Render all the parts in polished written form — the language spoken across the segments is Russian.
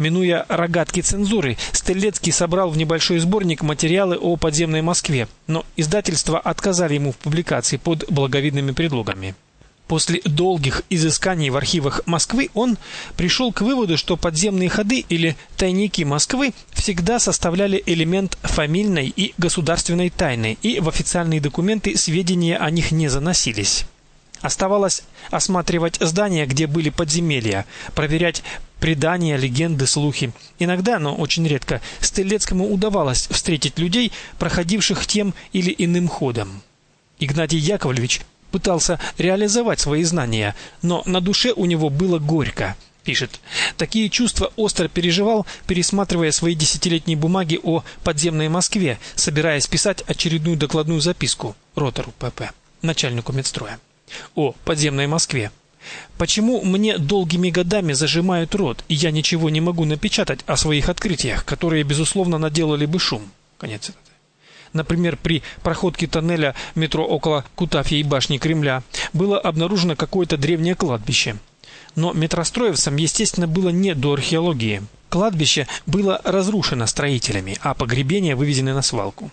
Минуя рогатки цензуры, Стеллецкий собрал в небольшой сборник материалы о подземной Москве, но издательства отказали ему в публикации под благовидными предлогами. После долгих изысканий в архивах Москвы он пришел к выводу, что подземные ходы или тайники Москвы всегда составляли элемент фамильной и государственной тайны, и в официальные документы сведения о них не заносились. Оставалось осматривать здания, где были подземелья, проверять предания, легенды, слухи. Иногда, но очень редко, Стеллецкому удавалось встретить людей, проходивших тем или иным ходом. Игнатий Яковлевич пытался реализовать свои знания, но на душе у него было горько. Пишет: такие чувства остро переживал, пересматривая свои десятилетние бумаги о подземной Москве, собираясь писать очередную докладную записку ротору ПП, начальнику медстроя, о подземной Москве. Почему мне долгими годами зажимают рот, и я ничего не могу напечатать о своих открытиях, которые, безусловно, наделали бы шум? Конец цитаты. Например, при проходке тоннеля метро около Кутафьей башни Кремля было обнаружено какое-то древнее кладбище. Но метростроевцам, естественно, было не до археологии. Кладбище было разрушено строителями, а погребения вывезены на свалку.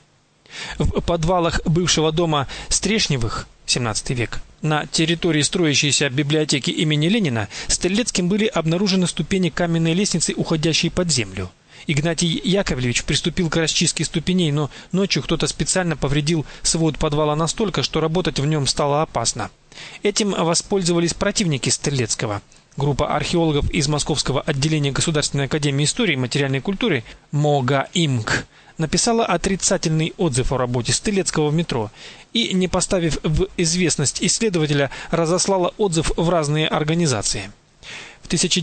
В подвалах бывшего дома Стрешневых, 17 век, на территории строящейся библиотеки имени Ленина, Стеллецким были обнаружены ступени каменной лестницы, уходящей под землю. Игнатий Яковлевич приступил к расчистке ступеней, но ночью кто-то специально повредил свод подвала настолько, что работать в нем стало опасно. Этим воспользовались противники Стеллецкого. Группа археологов из Московского отделения Государственной академии истории и материальной культуры МОГА-ИМК написала отрицательный отзыв о работе Стеллецкого в метро и, не поставив в известность исследователя, разослала отзыв в разные организации. В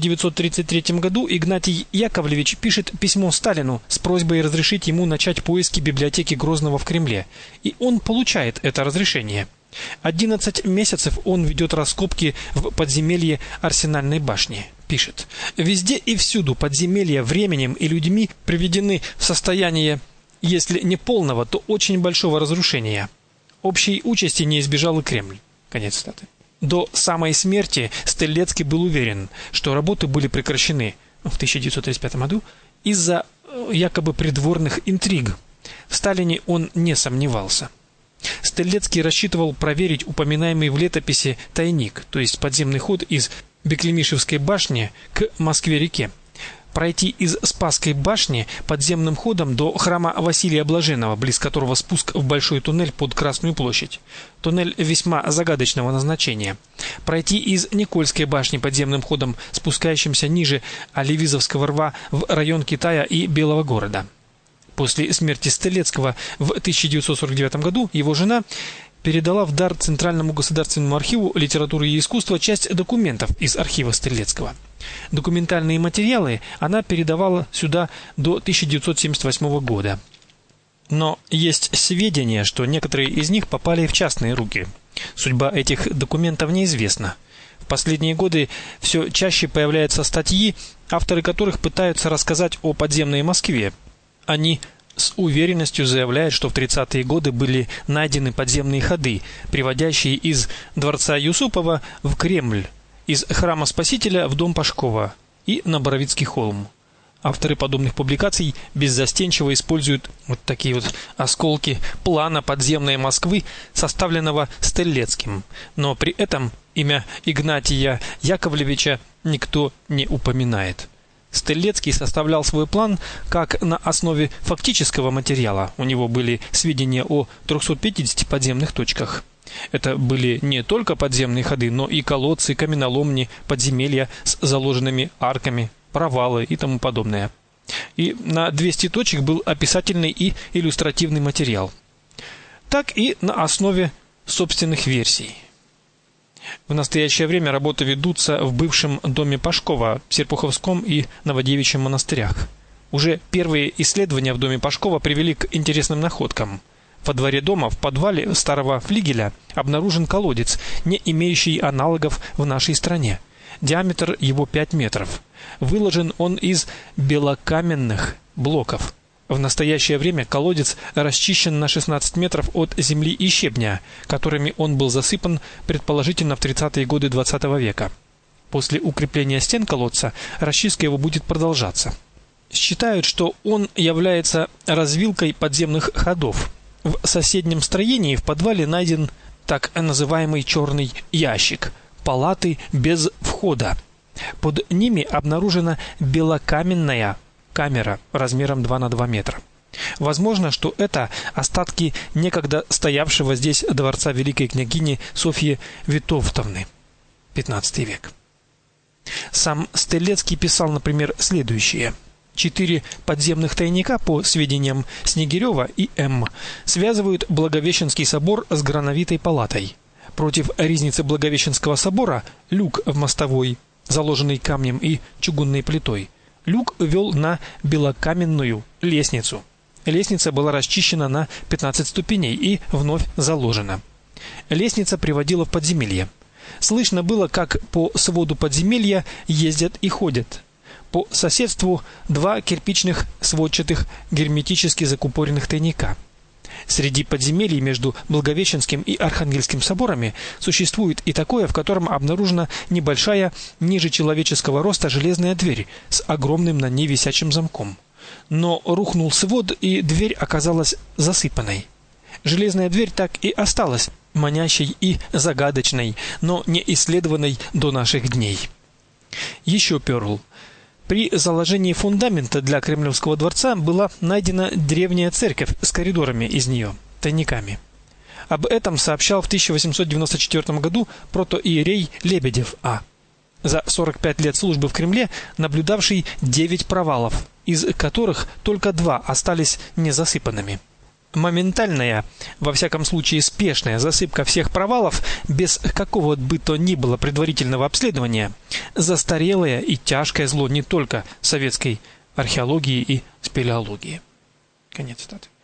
1933 году Игнатий Яковлевич пишет письмо Сталину с просьбой разрешить ему начать поиски библиотеки Грозного в Кремле, и он получает это разрешение. 11 месяцев он ведет раскопки в подземелье Арсенальной башни. Пишет: «Везде и всюду подземелья временем и людьми приведены в состояние, если не полного, то очень большого разрушения. Общей участи не избежал и Кремль». Конец цитаты. До самой смерти Стеллецкий был уверен, что работы были прекращены в 1935 году из-за якобы придворных интриг. В Сталине он не сомневался. Стеллецкий рассчитывал проверить упоминаемый в летописи тайник, то есть подземный ход из Беклемишевской башни к Москве-реке. Пройти из Спасской башни подземным ходом до храма Василия Блаженного, близ которого спуск в большой туннель под Красную площадь. Туннель весьма загадочного назначения. Пройти из Никольской башни подземным ходом, спускающимся ниже Оливизовского рва в район Китая и Белого города. После смерти Стеллецкого в 1949 году его жена передала в дар Центральному государственному архиву литературы и искусства часть документов из архива Стеллецкого. Документальные материалы она передавала сюда до 1978 года. Но есть сведения, что некоторые из них попали в частные руки. Судьба этих документов неизвестна. В последние годы все чаще появляются статьи, авторы которых пытаются рассказать о подземной Москве. Они с уверенностью заявляют, что в 30-е годы были найдены подземные ходы, приводящие из дворца Юсупова в Кремль, из храма Спасителя в дом Пашкова и на Боровицкий холм. Авторы подобных публикаций беззастенчиво используют вот такие вот осколки плана подземной Москвы, составленного Стеллецким, но при этом имя Игнатия Яковлевича никто не упоминает. Стеллецкий составлял свой план как на основе фактического материала. У него были сведения о 350 подземных точках. Это были не только подземные ходы, но и колодцы, каменоломни, подземелья с заложенными арками, провалы и тому подобное. И на 200 точек был описательный и иллюстративный материал. Так и на основе собственных версий. В настоящее время работы ведутся в бывшем доме Пашкова, Серпуховском и Новодевичьем монастырях. Уже первые исследования в доме Пашкова привели к интересным находкам. Во дворе дома, в подвале старого флигеля, обнаружен колодец, не имеющий аналогов в нашей стране. Диаметр его 5 метров. Выложен он из белокаменных блоков. В настоящее время колодец расчищен на 16 метров от земли и щебня, которыми он был засыпан предположительно в 30-е годы XX века. После укрепления стен колодца расчистка его будет продолжаться. Считают, что он является развилкой подземных ходов. В соседнем строении в подвале найден так называемый черный ящик, палаты без входа. Под ними обнаружена белокаменная камера размером 2 на 2 метра. Возможно, что это остатки некогда стоявшего здесь дворца великой княгини Софьи Витовтовны, 15 век. Сам Стелецкий писал, например, следующее: 4 подземных тайника, по сведениям Снегирева и М., связывают Благовещенский собор с Грановитой палатой. Против ризницы Благовещенского собора люк в мостовой, заложенный камнем и чугунной плитой. Люк вел на белокаменную лестницу. Лестница была расчищена на 15 ступеней и вновь заложена. Лестница приводила в подземелье. Слышно было, как по своду подземелья ездят и ходят. По соседству 2 кирпичных сводчатых герметически закупоренных тайника. Среди подземелий между Благовещенским и Архангельским соборами существует и такое, в котором обнаружена небольшая, ниже человеческого роста железная дверь с огромным на ней висячим замком. Но рухнул свод, и дверь оказалась засыпанной. Железная дверь так и осталась манящей и загадочной, но не исследованной до наших дней. Еще Перл. При заложении фундамента для Кремлевского дворца была найдена древняя церковь с коридорами из нее, тайниками. Об этом сообщал в 1894 году протоиерей Лебедев А., за 45 лет службы в Кремле наблюдавший 9 провалов, из которых только 2 остались незасыпанными. Моментальная, во всяком случае спешная засыпка всех провалов без какого бы то ни было предварительного обследования – застарелое и тяжкое зло не только советской археологии и спелеологии. Конец цитаты.